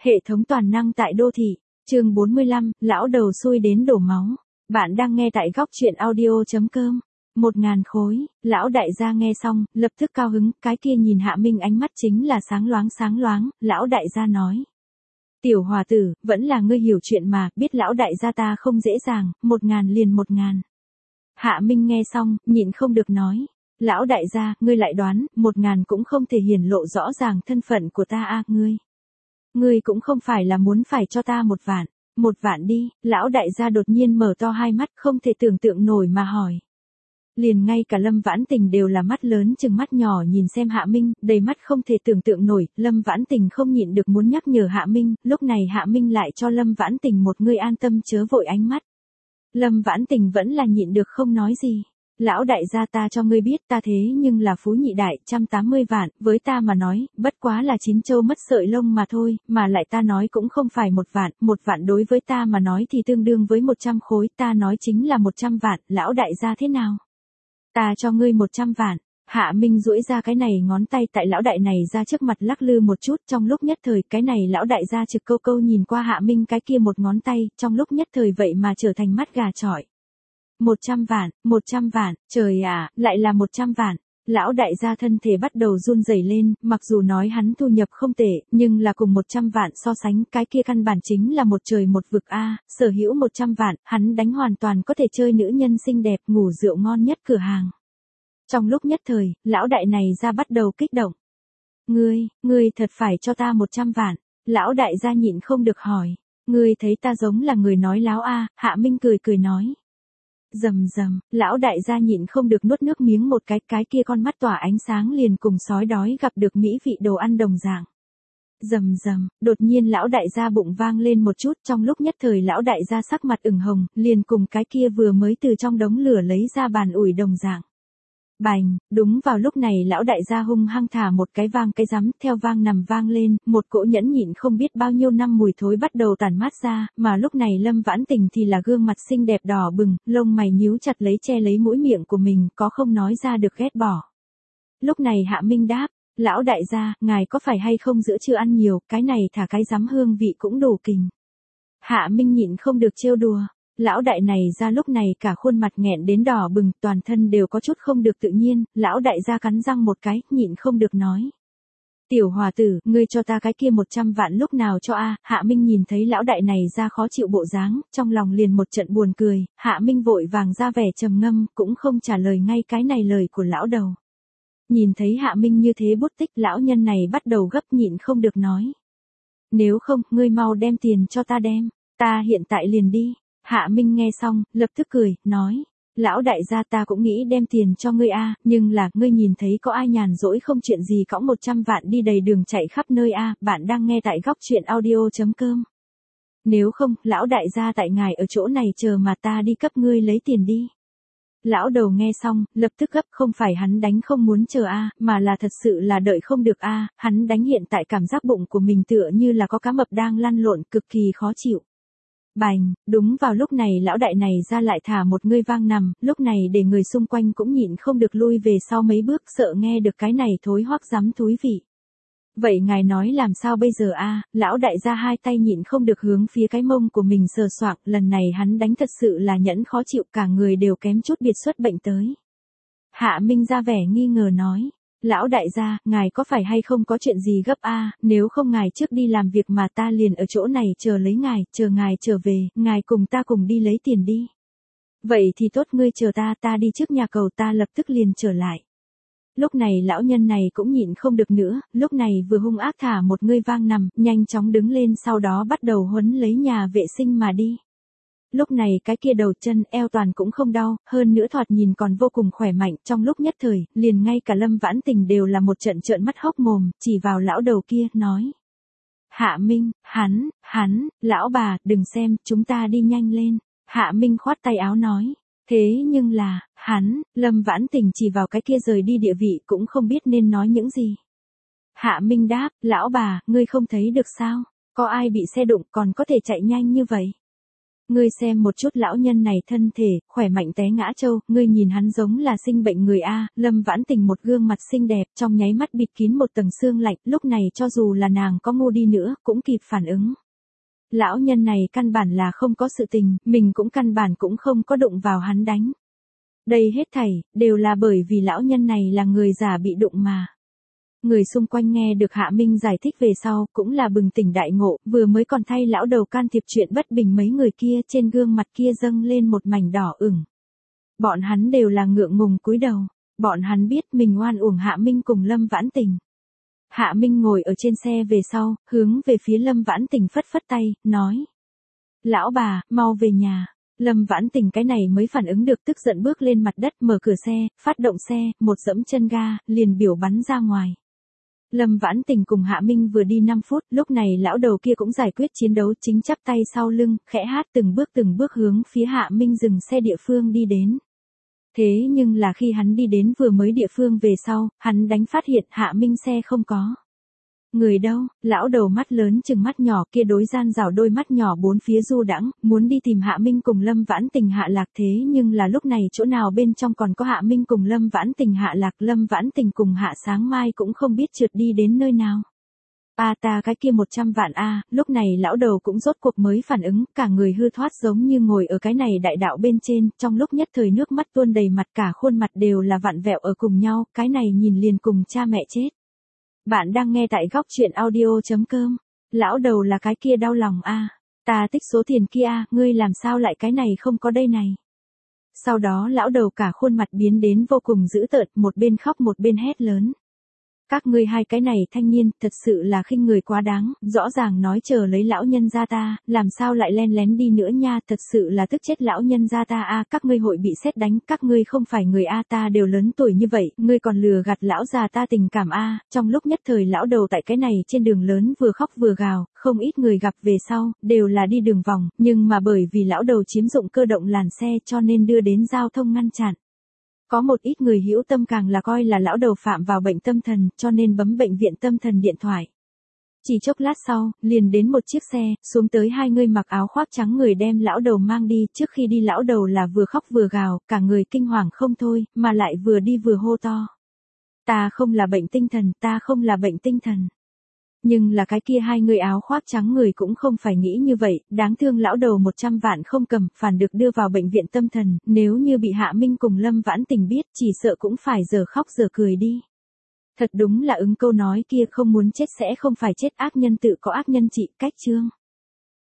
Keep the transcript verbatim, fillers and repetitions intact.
Hệ thống toàn năng tại đô thị, chương bốn mươi lăm, lão đầu xui đến đổ máu. Bạn đang nghe tại góc truyện audio.com. Một ngàn khối, lão đại gia nghe xong, lập tức cao hứng, cái kia nhìn Hạ Minh ánh mắt chính là sáng loáng sáng loáng, lão đại gia nói. Tiểu hòa tử, vẫn là ngươi hiểu chuyện mà, biết lão đại gia ta không dễ dàng, một ngàn liền một ngàn. Hạ Minh nghe xong, nhịn không được nói. Lão đại gia, ngươi lại đoán, một ngàn cũng không thể hiển lộ rõ ràng thân phận của ta a ngươi. Ngươi cũng không phải là muốn phải cho ta một vạn, một vạn đi, lão đại gia đột nhiên mở to hai mắt không thể tưởng tượng nổi mà hỏi. Liền ngay cả Lâm Vãn Tình đều là mắt lớn chừng mắt nhỏ nhìn xem Hạ Minh, đầy mắt không thể tưởng tượng nổi, Lâm Vãn Tình không nhịn được muốn nhắc nhở Hạ Minh, lúc này Hạ Minh lại cho Lâm Vãn Tình một người an tâm chớ vội ánh mắt. Lâm Vãn Tình vẫn là nhịn được không nói gì. Lão đại gia ta cho ngươi biết ta thế nhưng là phú nhị đại, trăm tám mươi vạn, với ta mà nói, bất quá là chín châu mất sợi lông mà thôi, mà lại ta nói cũng không phải một vạn, một vạn đối với ta mà nói thì tương đương với một trăm khối, ta nói chính là một trăm vạn, lão đại gia thế nào? Ta cho ngươi một trăm vạn. Hạ Minh duỗi ra cái này ngón tay tại lão đại này ra trước mặt lắc lư một chút, trong lúc nhất thời cái này lão đại gia trực câu câu nhìn qua Hạ Minh cái kia một ngón tay, trong lúc nhất thời vậy mà trở thành mắt gà chọi. Một trăm vạn, một trăm vạn, trời à, lại là một trăm vạn. Lão đại gia thân thể bắt đầu run rẩy lên, mặc dù nói hắn thu nhập không tệ, nhưng là cùng một trăm vạn so sánh, cái kia căn bản chính là một trời một vực a, sở hữu một trăm vạn, hắn đánh hoàn toàn có thể chơi nữ nhân xinh đẹp, ngủ rượu ngon nhất cửa hàng. Trong lúc nhất thời, lão đại này ra bắt đầu kích động. Ngươi, ngươi thật phải cho ta một trăm vạn. Lão đại gia nhịn không được hỏi. Ngươi thấy ta giống là người nói láo a, Hạ Minh cười cười nói. Rầm rầm, lão đại gia nhịn không được nuốt nước miếng một cái, cái kia con mắt tỏa ánh sáng liền cùng sói đói gặp được mỹ vị đồ ăn đồng dạng. Rầm rầm, đột nhiên lão đại gia bụng vang lên một chút, trong lúc nhất thời lão đại gia sắc mặt ửng hồng, liền cùng cái kia vừa mới từ trong đống lửa lấy ra bàn ủi đồng dạng. Bành, đúng vào lúc này lão đại gia hung hăng thả một cái vang cái rắm, theo vang nằm vang lên, một cỗ nhẫn nhịn không biết bao nhiêu năm mùi thối bắt đầu tản mát ra, mà lúc này Lâm Vãn Tình thì là gương mặt xinh đẹp đỏ bừng, lông mày nhíu chặt lấy che lấy mũi miệng của mình, có không nói ra được ghét bỏ. Lúc này Hạ Minh đáp, lão đại gia, ngài có phải hay không giữa chưa ăn nhiều, cái này thả cái rắm hương vị cũng đủ kình. Hạ Minh nhịn không được trêu đùa. Lão đại này ra lúc này cả khuôn mặt nghẹn đến đỏ bừng, toàn thân đều có chút không được tự nhiên, lão đại gia cắn răng một cái, nhịn không được nói. Tiểu hòa tử, ngươi cho ta cái kia một trăm vạn lúc nào cho a? Hạ Minh nhìn thấy lão đại này ra khó chịu bộ dáng, trong lòng liền một trận buồn cười, Hạ Minh vội vàng ra vẻ trầm ngâm, cũng không trả lời ngay cái này lời của lão đầu. Nhìn thấy Hạ Minh như thế bút tích, lão nhân này bắt đầu gấp nhịn không được nói. Nếu không, ngươi mau đem tiền cho ta đem, ta hiện tại liền đi. Hạ Minh nghe xong, lập tức cười, nói, lão đại gia ta cũng nghĩ đem tiền cho ngươi a, nhưng là, ngươi nhìn thấy có ai nhàn rỗi không chuyện gì cõng một trăm vạn đi đầy đường chạy khắp nơi a, bạn đang nghe tại góc truyện audio.com. Nếu không, lão đại gia tại ngài ở chỗ này chờ mà ta đi cấp ngươi lấy tiền đi. Lão đầu nghe xong, lập tức gấp, không phải hắn đánh không muốn chờ a, mà là thật sự là đợi không được a, hắn đánh hiện tại cảm giác bụng của mình tựa như là có cá mập đang lăn lộn, cực kỳ khó chịu. Bành, đúng vào lúc này lão đại này ra lại thả một ngươi vang nằm, lúc này để người xung quanh cũng nhịn không được lui về sau mấy bước, sợ nghe được cái này thối hoắc rắm thúi vị. Vậy ngài nói làm sao bây giờ a? Lão đại ra hai tay nhịn không được hướng phía cái mông của mình sờ soạng, lần này hắn đánh thật sự là nhẫn khó chịu, cả người đều kém chút biệt xuất bệnh tới. Hạ Minh ra vẻ nghi ngờ nói. Lão đại gia, ngài có phải hay không có chuyện gì gấp a? Nếu không ngài trước đi làm việc mà ta liền ở chỗ này chờ lấy ngài, chờ ngài trở về, ngài cùng ta cùng đi lấy tiền đi. Vậy thì tốt, ngươi chờ ta, ta đi trước nhà cầu, ta lập tức liền trở lại. Lúc này lão nhân này cũng nhịn không được nữa, lúc này vừa hung ác thả một ngươi vang nằm, nhanh chóng đứng lên, sau đó bắt đầu huấn lấy nhà vệ sinh mà đi. Lúc này cái kia đầu chân eo toàn cũng không đau, hơn nữa thoạt nhìn còn vô cùng khỏe mạnh, trong lúc nhất thời, liền ngay cả Lâm Vãn Tình đều là một trận trợn mắt hốc mồm, chỉ vào lão đầu kia, nói. Hạ Minh, hắn, hắn, lão bà, đừng xem, chúng ta đi nhanh lên. Hạ Minh khoát tay áo nói. Thế nhưng là, hắn, Lâm Vãn Tình chỉ vào cái kia rời đi địa vị cũng không biết nên nói những gì. Hạ Minh đáp, lão bà, ngươi không thấy được sao, có ai bị xe đụng còn có thể chạy nhanh như vậy. Ngươi xem một chút lão nhân này thân thể, khỏe mạnh té ngã trâu, ngươi nhìn hắn giống là sinh bệnh người A, Lâm Vãn Tình một gương mặt xinh đẹp, trong nháy mắt bịt kín một tầng xương lạnh, lúc này cho dù là nàng có ngu đi nữa, cũng kịp phản ứng. Lão nhân này căn bản là không có sự tình, mình cũng căn bản cũng không có đụng vào hắn đánh. Đây hết thảy, đều là bởi vì lão nhân này là người giả bị đụng mà. Người xung quanh nghe được Hạ Minh giải thích về sau, cũng là bừng tỉnh đại ngộ, vừa mới còn thay lão đầu can thiệp chuyện bất bình mấy người kia trên gương mặt kia dâng lên một mảnh đỏ ửng. Bọn hắn đều là ngượng ngùng cúi đầu, bọn hắn biết mình oan uổng Hạ Minh cùng Lâm Vãn Tình. Hạ Minh ngồi ở trên xe về sau, hướng về phía Lâm Vãn Tình phất phất tay, nói. Lão bà, mau về nhà. Lâm Vãn Tình cái này mới phản ứng được, tức giận bước lên mặt đất, mở cửa xe, phát động xe, một dẫm chân ga, liền biểu bắn ra ngoài. Lâm Vãn Tình cùng Hạ Minh vừa đi năm phút, lúc này lão đầu kia cũng giải quyết chiến đấu, chính chắp tay sau lưng, khẽ hát từng bước từng bước hướng phía Hạ Minh dừng xe địa phương đi đến. Thế nhưng là khi hắn đi đến vừa mới địa phương về sau, hắn đánh phát hiện Hạ Minh xe không có. Người đâu? Lão đầu mắt lớn chừng mắt nhỏ kia đối gian rảo đôi mắt nhỏ bốn phía du đãng, muốn đi tìm Hạ Minh cùng Lâm Vãn Tình hạ lạc, thế nhưng là lúc này chỗ nào bên trong còn có Hạ Minh cùng Lâm Vãn Tình hạ lạc, Lâm Vãn Tình cùng Hạ Sáng Mai cũng không biết trượt đi đến nơi nào. A ta cái kia một trăm vạn a, lúc này lão đầu cũng rốt cuộc mới phản ứng, cả người hư thoát giống như ngồi ở cái này đại đạo bên trên, trong lúc nhất thời nước mắt tuôn đầy mặt, cả khuôn mặt đều là vặn vẹo ở cùng nhau, cái này nhìn liền cùng cha mẹ chết. Bạn đang nghe tại góc truyện audio.com. Lão đầu là cái kia đau lòng a, ta tích số tiền kia a, ngươi làm sao lại cái này không có đây này. Sau đó lão đầu cả khuôn mặt biến đến vô cùng dữ tợn, một bên khóc một bên hét lớn. Các ngươi hai cái này thanh niên, thật sự là khinh người quá đáng, rõ ràng nói chờ lấy lão nhân gia ta, làm sao lại len lén đi nữa nha, thật sự là tức chết lão nhân gia ta a, các ngươi hội bị sét đánh, các ngươi không phải người a, ta đều lớn tuổi như vậy, ngươi còn lừa gạt lão già ta tình cảm a. Trong lúc nhất thời lão đầu tại cái này trên đường lớn vừa khóc vừa gào, không ít người gặp về sau, đều là đi đường vòng, nhưng mà bởi vì lão đầu chiếm dụng cơ động làn xe cho nên đưa đến giao thông ngăn chặn. Có một ít người hữu tâm càng là coi là lão đầu phạm vào bệnh tâm thần, cho nên bấm bệnh viện tâm thần điện thoại. Chỉ chốc lát sau, liền đến một chiếc xe, xuống tới hai người mặc áo khoác trắng người đem lão đầu mang đi, trước khi đi lão đầu là vừa khóc vừa gào, cả người kinh hoàng không thôi, mà lại vừa đi vừa hô to. Ta không là bệnh tinh thần, ta không là bệnh tinh thần. Nhưng là cái kia hai người áo khoác trắng người cũng không phải nghĩ như vậy, đáng thương lão đầu một trăm vạn không cầm, phản được đưa vào bệnh viện tâm thần, nếu như bị Hạ Minh cùng Lâm Vãn Tình biết, chỉ sợ cũng phải giờ khóc giờ cười đi. Thật đúng là ứng câu nói kia, không muốn chết sẽ không phải chết, ác nhân tự có ác nhân trị, cách chương.